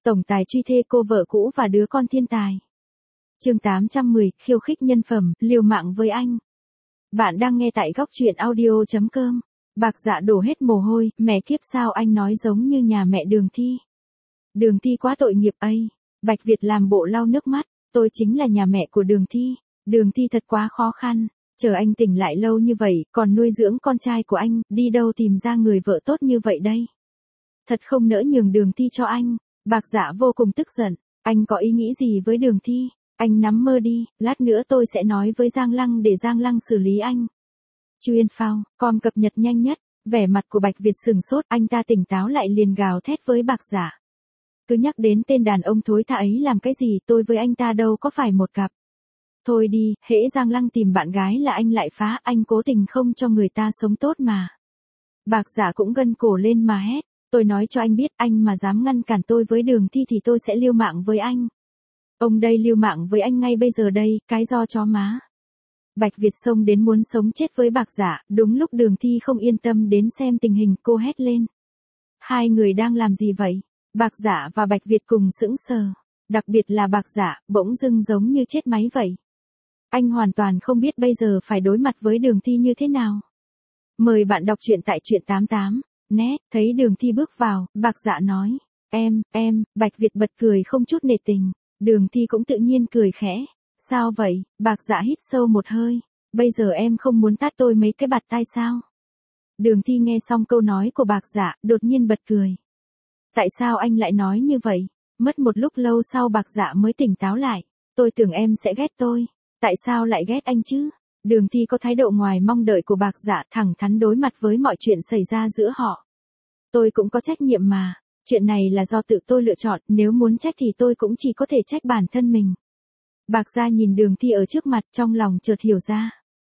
Tổng tài truy thê cô vợ cũ và đứa con thiên tài. Chương 810, khiêu khích nhân phẩm, liều mạng với anh. Bạn đang nghe tại góc truyện audio.com. Bạc Dạ đổ hết mồ hôi, mẹ kiếp sao anh nói giống như nhà mẹ Đường Thi. Đường Thi quá tội nghiệp ấy. Bạch Việt làm bộ lau nước mắt, tôi chính là nhà mẹ của Đường Thi. Đường Thi thật quá khó khăn, chờ anh tỉnh lại lâu như vậy, còn nuôi dưỡng con trai của anh, đi đâu tìm ra người vợ tốt như vậy đây. Thật không nỡ nhường Đường Thi cho anh. Bạc Dạ vô cùng tức giận, anh có ý nghĩ gì với Đường Thi? Anh nắm mơ đi, lát nữa tôi sẽ nói với Giang Lăng để Giang Lăng xử lý anh. Chuyên phao, com cập nhật nhanh nhất, vẻ mặt của Bạch Việt sừng sốt, anh ta tỉnh táo lại liền gào thét với Bạc Dạ. Cứ nhắc đến tên đàn ông thối tha ấy làm cái gì, tôi với anh ta đâu có phải một cặp. Thôi đi, hễ Giang Lăng tìm bạn gái là anh lại phá, anh cố tình không cho người ta sống tốt mà. Bạc Dạ cũng gân cổ lên mà hét. Tôi nói cho anh biết, anh mà dám ngăn cản tôi với Đường Thi thì tôi sẽ liều mạng với anh. Ông đây liều mạng với anh ngay bây giờ đây, cái do chó má. Bạch Việt xông đến muốn sống chết với Bạc Dạ, đúng lúc Đường Thi không yên tâm đến xem tình hình, cô hét lên. Hai người đang làm gì vậy? Bạc Dạ và Bạch Việt cùng sững sờ. Đặc biệt là Bạc Dạ, bỗng dưng giống như chết máy vậy. Anh hoàn toàn không biết bây giờ phải đối mặt với Đường Thi như thế nào. Mời bạn đọc truyện tại truyện 88. Nét, thấy Đường Thi bước vào, Bạc Dạ nói, Bạch Việt bật cười không chút nể tình, Đường Thi cũng tự nhiên cười khẽ, sao vậy, Bạc Dạ hít sâu một hơi, bây giờ em không muốn tát tôi mấy cái bạt tai sao? Đường Thi nghe xong câu nói của Bạc Dạ, đột nhiên bật cười. Tại sao anh lại nói như vậy? Mất một lúc lâu sau Bạc Dạ mới tỉnh táo lại, tôi tưởng em sẽ ghét tôi, tại sao lại ghét anh chứ? Đường Thi có thái độ ngoài mong đợi của Bạc Dạ, thẳng thắn đối mặt với mọi chuyện xảy ra giữa họ. Tôi cũng có trách nhiệm mà, chuyện này là do tự tôi lựa chọn, nếu muốn trách thì tôi cũng chỉ có thể trách bản thân mình. Bạc Dạ nhìn Đường Thi ở trước mặt, trong lòng chợt hiểu ra.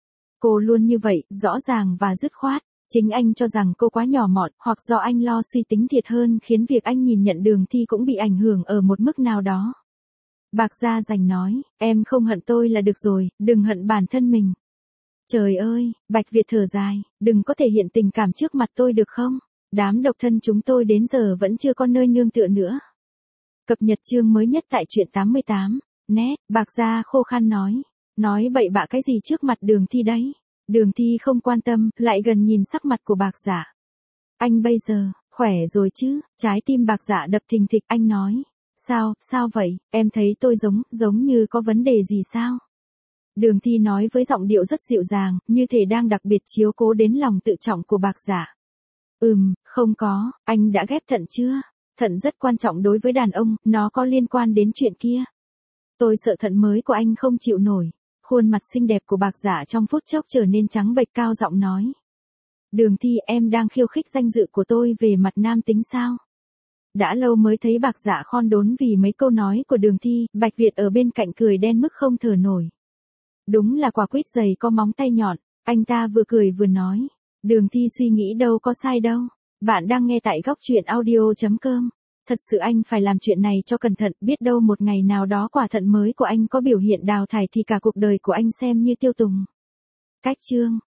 Cô luôn như vậy, rõ ràng và dứt khoát, chính anh cho rằng cô quá nhỏ mọn, hoặc do anh lo suy tính thiệt hơn khiến việc anh nhìn nhận Đường Thi cũng bị ảnh hưởng ở một mức nào đó. Bạc Dạ giành nói, em không hận tôi là được rồi, đừng hận bản thân mình. Trời ơi, Bạch Việt thở dài, đừng có thể hiện tình cảm trước mặt tôi được không? Đám độc thân chúng tôi đến giờ vẫn chưa có nơi nương tựa nữa. Cập nhật chương mới nhất tại truyện 88. Nét, Bạc Dạ khô khan nói bậy bạ cái gì trước mặt Đường Thi đấy. Đường Thi không quan tâm, lại gần nhìn sắc mặt của Bạc Dạ. Anh bây giờ, khỏe rồi chứ? Trái tim Bạc Dạ đập thình thịch, anh nói. Sao vậy, em thấy tôi giống như có vấn đề gì sao? Đường Thi nói với giọng điệu rất dịu dàng, như thể đang đặc biệt chiếu cố đến lòng tự trọng của Bạc Dạ. Không có, anh đã ghép thận chưa? Thận rất quan trọng đối với đàn ông, nó có liên quan đến chuyện kia. Tôi sợ thận mới của anh không chịu nổi. Khuôn mặt xinh đẹp của Bạc Dạ trong phút chốc trở nên trắng bệch, cao giọng nói. Đường Thi, em đang khiêu khích danh dự của tôi về mặt nam tính sao? Đã lâu mới thấy Bạc Dạ khon đốn vì mấy câu nói của Đường Thi, Bạch Việt ở bên cạnh cười đen mức không thở nổi. Đúng là quả quýt dày có móng tay nhọn, anh ta vừa cười vừa nói. Đường Thi suy nghĩ đâu có sai đâu. Bạn đang nghe tại góc truyện audio.com. Thật sự anh phải làm chuyện này cho cẩn thận, biết đâu một ngày nào đó quả thận mới của anh có biểu hiện đào thải thì cả cuộc đời của anh xem như tiêu tùng. Cách chương.